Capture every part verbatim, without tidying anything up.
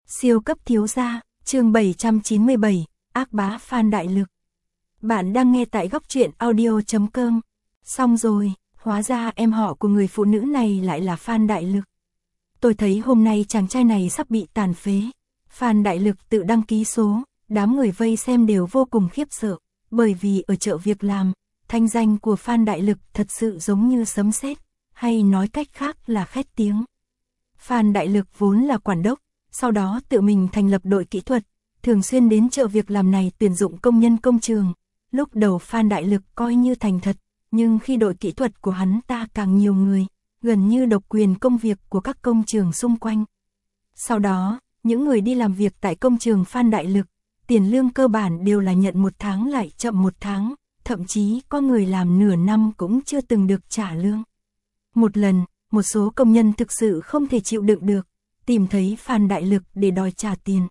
Siêu cấp thiếu gia, chương bảy trăm chín mươi bảy, ác bá Phan Đại Lực. Bạn đang nghe tại góc truyện audio chấm com. Xong rồi, hóa ra em họ của người phụ nữ này lại là Phan Đại Lực. Tôi thấy hôm nay chàng trai này sắp bị tàn phế. Phan Đại Lực tự đăng ký số, đám người vây xem đều vô cùng khiếp sợ, bởi vì ở chợ việc làm, thanh danh của Phan Đại Lực thật sự giống như sấm sét, hay nói cách khác là khét tiếng. Phan Đại Lực vốn là quản đốc, sau đó tự mình thành lập đội kỹ thuật, thường xuyên đến chợ việc làm này tuyển dụng công nhân công trường. Lúc đầu Phan Đại Lực coi như thành thật, nhưng khi đội kỹ thuật của hắn ta càng nhiều người, gần như độc quyền công việc của các công trường xung quanh. Sau đó, những người đi làm việc tại công trường Phan Đại Lực, tiền lương cơ bản đều là nhận một tháng lại chậm một tháng, thậm chí có người làm nửa năm cũng chưa từng được trả lương. Một lần, một số công nhân thực sự không thể chịu đựng được, tìm thấy Phan Đại Lực để đòi trả tiền.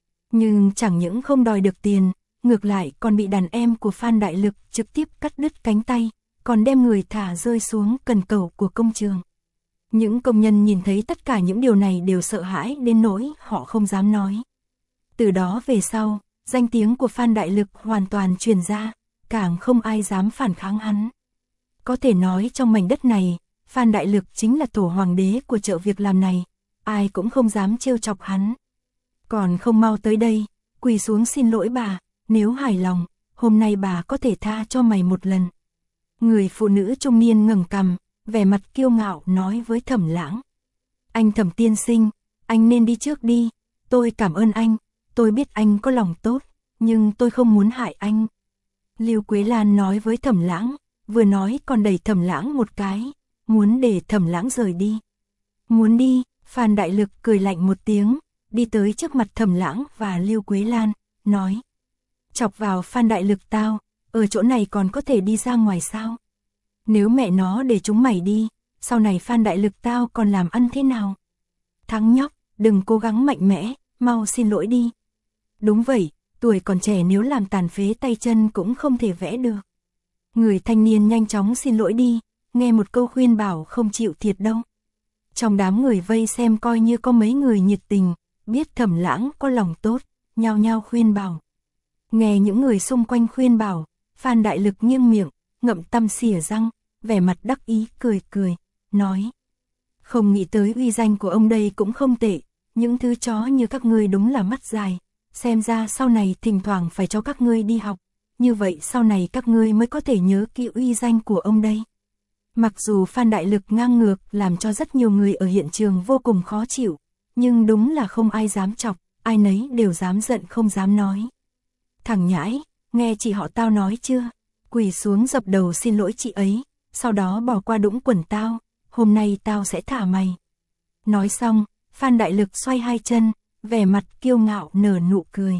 Nhưng chẳng những không đòi được tiền, ngược lại còn bị đàn em của Phan Đại Lực trực tiếp cắt đứt cánh tay, còn đem người thả rơi xuống cần cẩu của công trường. Những công nhân nhìn thấy tất cả những điều này đều sợ hãi đến nỗi họ không dám nói. Từ đó về sau, danh tiếng của Phan Đại Lực hoàn toàn truyền ra, càng không ai dám phản kháng hắn. Có thể nói trong mảnh đất này, Phan Đại Lực chính là tổ hoàng đế của chợ việc làm này, ai cũng không dám trêu chọc hắn. Còn không mau tới đây, quỳ xuống xin lỗi bà, nếu hài lòng, hôm nay bà có thể tha cho mày một lần. Người phụ nữ trung niên ngẩng cằm, vẻ mặt kiêu ngạo nói với Thẩm Lãng. Anh Thẩm tiên sinh, anh nên đi trước đi, tôi cảm ơn anh, tôi biết anh có lòng tốt, nhưng tôi không muốn hại anh. Lưu Quế Lan nói với Thẩm Lãng, vừa nói còn đẩy Thẩm Lãng một cái, muốn để Thẩm Lãng rời đi. Muốn đi, Phan Đại Lực cười lạnh một tiếng, đi tới trước mặt Thẩm Lãng và Lưu Quế Lan, nói. Chọc vào Phan Đại Lực tao, ở chỗ này còn có thể đi ra ngoài sao? Nếu mẹ nó để chúng mày đi, sau này Phan Đại Lực tao còn làm ăn thế nào? Thằng nhóc, đừng cố gắng mạnh mẽ, mau xin lỗi đi. Đúng vậy, tuổi còn trẻ nếu làm tàn phế tay chân cũng không thể vẽ được. Người thanh niên nhanh chóng xin lỗi đi, nghe một câu khuyên bảo không chịu thiệt đâu. Trong đám người vây xem coi như có mấy người nhiệt tình, biết Thẩm Lãng có lòng tốt, nhao nhao khuyên bảo. Nghe những người xung quanh khuyên bảo, Phan Đại Lực nghiêng miệng, ngậm tăm xỉa răng, vẻ mặt đắc ý cười cười, nói. Không nghĩ tới uy danh của ông đây cũng không tệ, những thứ chó như các ngươi đúng là mắt dài, xem ra sau này thỉnh thoảng phải cho các ngươi đi học, như vậy sau này các ngươi mới có thể nhớ kỹ uy danh của ông đây. Mặc dù Phan Đại Lực ngang ngược làm cho rất nhiều người ở hiện trường vô cùng khó chịu, nhưng đúng là không ai dám chọc, ai nấy đều dám giận không dám nói. Thằng nhãi, nghe chị họ tao nói chưa? Quỳ xuống dập đầu xin lỗi chị ấy, sau đó bỏ qua đũng quần tao, hôm nay tao sẽ thả mày. Nói xong, Phan Đại Lực xoay hai chân, vẻ mặt kiêu ngạo nở nụ cười.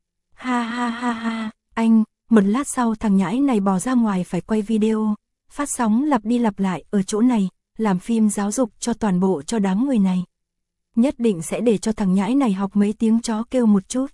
Ha ha ha ha, anh, một lát sau thằng nhãi này bò ra ngoài phải quay video, phát sóng lặp đi lặp lại ở chỗ này, làm phim giáo dục cho toàn bộ cho đám người này. Nhất định sẽ để cho thằng nhãi này học mấy tiếng chó kêu một chút.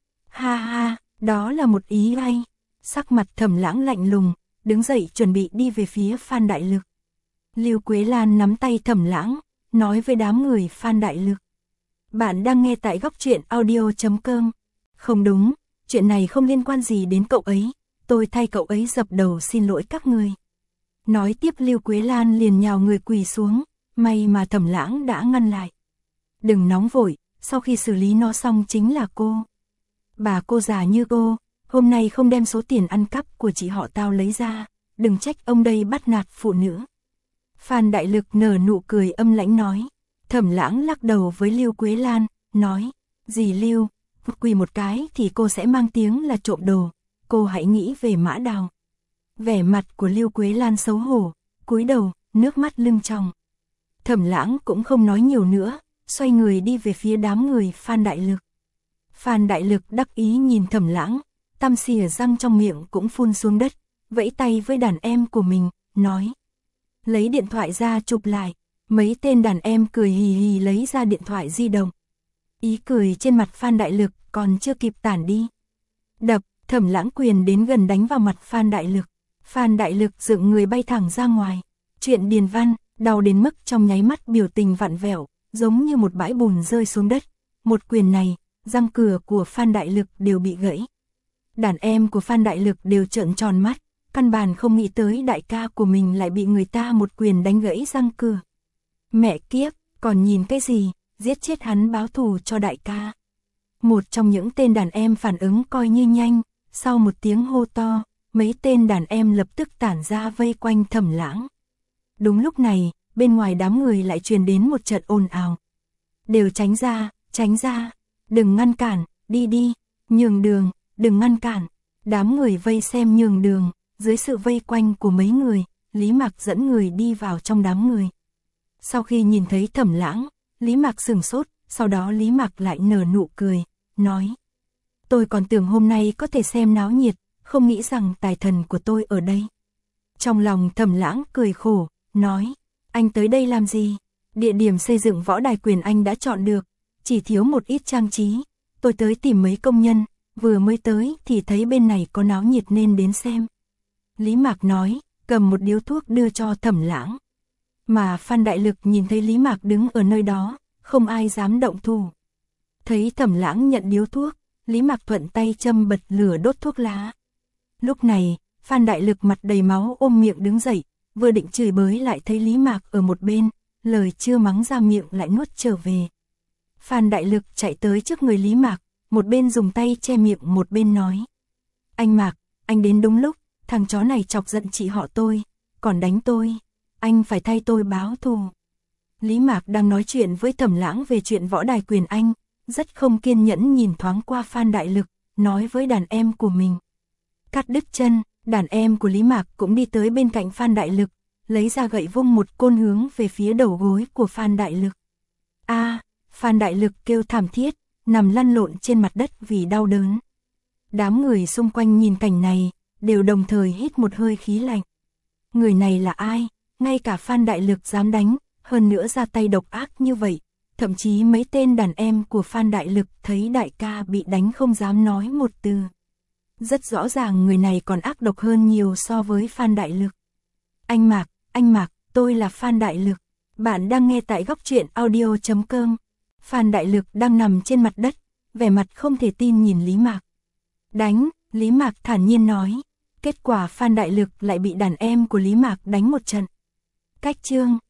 Ha ha, đó là một ý hay. Sắc mặt Thẩm Lãng lạnh lùng, đứng dậy chuẩn bị đi về phía Phan Đại Lực. Lưu Quế Lan nắm tay Thẩm Lãng, nói với đám người Phan Đại Lực. Bạn đang nghe tại góc truyện audio chấm com. Không đúng, chuyện này không liên quan gì đến cậu ấy, tôi thay cậu ấy dập đầu xin lỗi các người. Nói tiếp Lưu Quế Lan liền nhào người quỳ xuống, may mà Thẩm Lãng đã ngăn lại. Đừng nóng vội, sau khi xử lý nó xong chính là cô. Bà cô già như cô, hôm nay không đem số tiền ăn cắp của chị họ tao lấy ra, đừng trách ông đây bắt nạt phụ nữ. Phan Đại Lực nở nụ cười âm lãnh nói. Thẩm Lãng lắc đầu với Lưu Quế Lan, nói, dì Lưu, quỳ một cái thì cô sẽ mang tiếng là trộm đồ, cô hãy nghĩ về Mã Đào. Vẻ mặt của Lưu Quế Lan xấu hổ, cúi đầu, nước mắt lưng tròng. Thẩm Lãng cũng không nói nhiều nữa, xoay người đi về phía đám người Phan Đại Lực. Phan Đại Lực đắc ý nhìn Thẩm Lãng, tăm xỉa răng trong miệng cũng phun xuống đất, vẫy tay với đàn em của mình, nói. Lấy điện thoại ra chụp lại, mấy tên đàn em cười hì hì lấy ra điện thoại di động. Ý cười trên mặt Phan Đại Lực còn chưa kịp tản đi. Đập, Thẩm Lãng quyền đến gần đánh vào mặt Phan Đại Lực. Phan Đại Lực dựng người bay thẳng ra ngoài. Chuyện điền văn, đau đến mức trong nháy mắt biểu tình vặn vẹo, giống như một bãi bùn rơi xuống đất. một quyền này, răng cửa của Phan Đại Lực đều bị gãy. Đàn em của Phan Đại Lực đều trợn tròn mắt, căn bản không nghĩ tới đại ca của mình lại bị người ta một quyền đánh gãy răng cửa. Mẹ kiếp, còn nhìn cái gì, giết chết hắn báo thù cho đại ca. Một trong những tên đàn em phản ứng coi như nhanh, sau một tiếng hô to, mấy tên đàn em lập tức tản ra vây quanh Thẩm Lãng. Đúng lúc này, bên ngoài đám người lại truyền đến một trận ồn ào. Đều tránh ra, tránh ra, đừng ngăn cản, đi đi, nhường đường, đừng ngăn cản. Đám người vây xem nhường đường, dưới sự vây quanh của mấy người, Lý Mạc dẫn người đi vào trong đám người. Sau khi nhìn thấy Thẩm Lãng, Lý Mạc sửng sốt, sau đó Lý Mạc lại nở nụ cười, nói: tôi còn tưởng hôm nay có thể xem náo nhiệt, không nghĩ rằng tài thần của tôi ở đây. Trong lòng Thẩm Lãng cười khổ, nói: anh tới đây làm gì? Địa điểm xây dựng võ đài quyền anh đã chọn được, chỉ thiếu một ít trang trí. Tôi tới tìm mấy công nhân, vừa mới tới thì thấy bên này có náo nhiệt nên đến xem. Lý Mạc nói, cầm một điếu thuốc đưa cho Thẩm Lãng. Mà Phan Đại Lực nhìn thấy Lý Mạc đứng ở nơi đó, không ai dám động thủ. Thấy Thẩm Lãng nhận điếu thuốc, Lý Mạc thuận tay châm bật lửa đốt thuốc lá. Lúc này, Phan Đại Lực mặt đầy máu ôm miệng đứng dậy, vừa định chửi bới lại thấy Lý Mạc ở một bên, lời chưa mắng ra miệng lại nuốt trở về. Phan Đại Lực chạy tới trước người Lý Mạc, một bên dùng tay che miệng một bên nói: anh Mạc, anh đến đúng lúc, thằng chó này chọc giận chị họ tôi, còn đánh tôi, anh phải thay tôi báo thù. Lý Mạc đang nói chuyện với Thẩm Lãng về chuyện võ đài quyền anh, rất không kiên nhẫn nhìn thoáng qua Phan Đại Lực, nói với đàn em của mình. Cắt đứt chân, đàn em của Lý Mạc cũng đi tới bên cạnh Phan Đại Lực, lấy ra gậy vung một côn hướng về phía đầu gối của Phan Đại Lực. A, à, Phan Đại Lực kêu thảm thiết, nằm lăn lộn trên mặt đất vì đau đớn. Đám người xung quanh nhìn cảnh này, đều đồng thời hít một hơi khí lạnh. Người này là ai? Ngay cả Phan Đại Lực dám đánh, hơn nữa ra tay độc ác như vậy. Thậm chí mấy tên đàn em của Phan Đại Lực thấy đại ca bị đánh không dám nói một từ. Rất rõ ràng người này còn ác độc hơn nhiều so với Phan Đại Lực. Anh Mạc, anh Mạc, tôi là Phan Đại Lực. Bạn đang nghe tại góc truyện audio chấm com. Phan Đại Lực đang nằm trên mặt đất, vẻ mặt không thể tin nhìn Lý Mạc. Đánh, Lý Mạc thản nhiên nói. Kết quả Phan Đại Lực lại bị đàn em của Lý Mạc đánh một trận. Cách chương